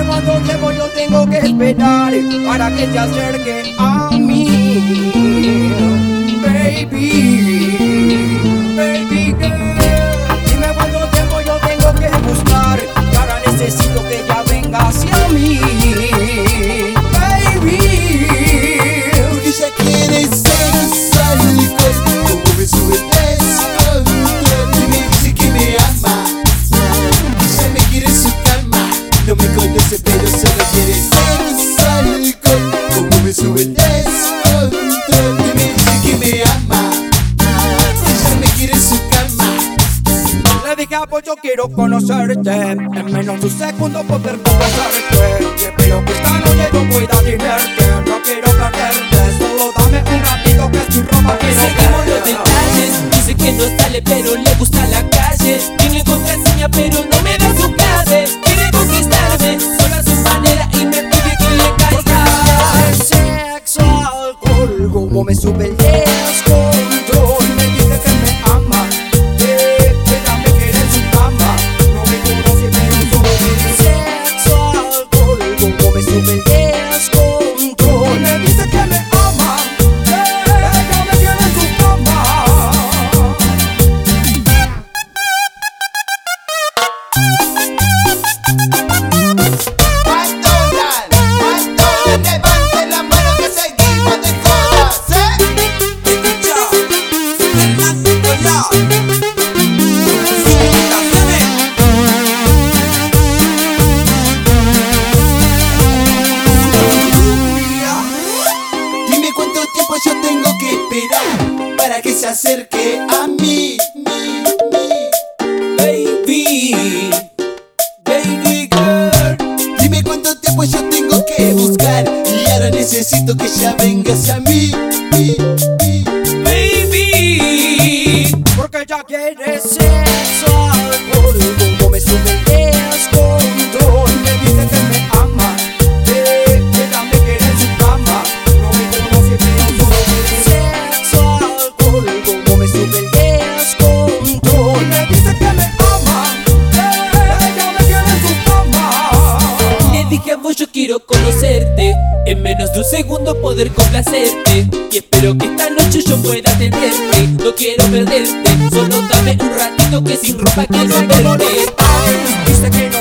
cuánto tiempo yo tengo que esperar para que te acerque a mí? Baby, baby girl. Dime cuánto tiempo yo tengo que buscar y ahora necesito que ella venga hacia mí. Baby, porque ella quiere ser alcohol, como me sube el descontrol y me dice que me ama. Ella me quiere en su cama, no me conoce pero solo quiere ser alcohol, como me sube el descontrol y me dice que me ama. Ella me quiere en su cama. le dije pues yo quiero conocerte, en menos de un segundo poder conversarte. Y espero que esta noche yo pueda tenerte, no quiero perderte, solo dame un ratito que sin ropa quiero Seguimos los verte. detalles, dice que no sale pero le gusta la calle. Tiene contraseña pero no me da su clave. Quiere conquistarme, solo a su manera y me pide que le caiga. Sexo, alcohol, como me sube el descontrol. Me dice que me ama, que ella me quiere en su cama. No me conoce pero solo quiere sexo, alcohol, como me sube el descontrol. Me dice que me ama, que ella me quiere en su cama. McDonald's, levante la mano que seguimos de jodas, Dime cuánto tiempo yo tengo que esperar para que se acerque a mí. Baby, baby girl. Dime cuánto tiempo yo tengo que buscar y ahora necesito que ella venga hacia mí. Baby, Porque ella quiere sexo, alcohol, como me sube el descontrol. Me dice que me ama, que ella me quiere en su cama. No me conoce pero solo quiere sexo, alcohol, como me sube el descontrol. Me dice que me ama, que ella me quiere en su cama. le dije a vos yo quiero conocerte, en menos de un segundo poder complacerte. Y espero que esta noche yo pueda tenerte, no quiero perderte, solo dame un ratito que sin ropa quiero verte. Dice que no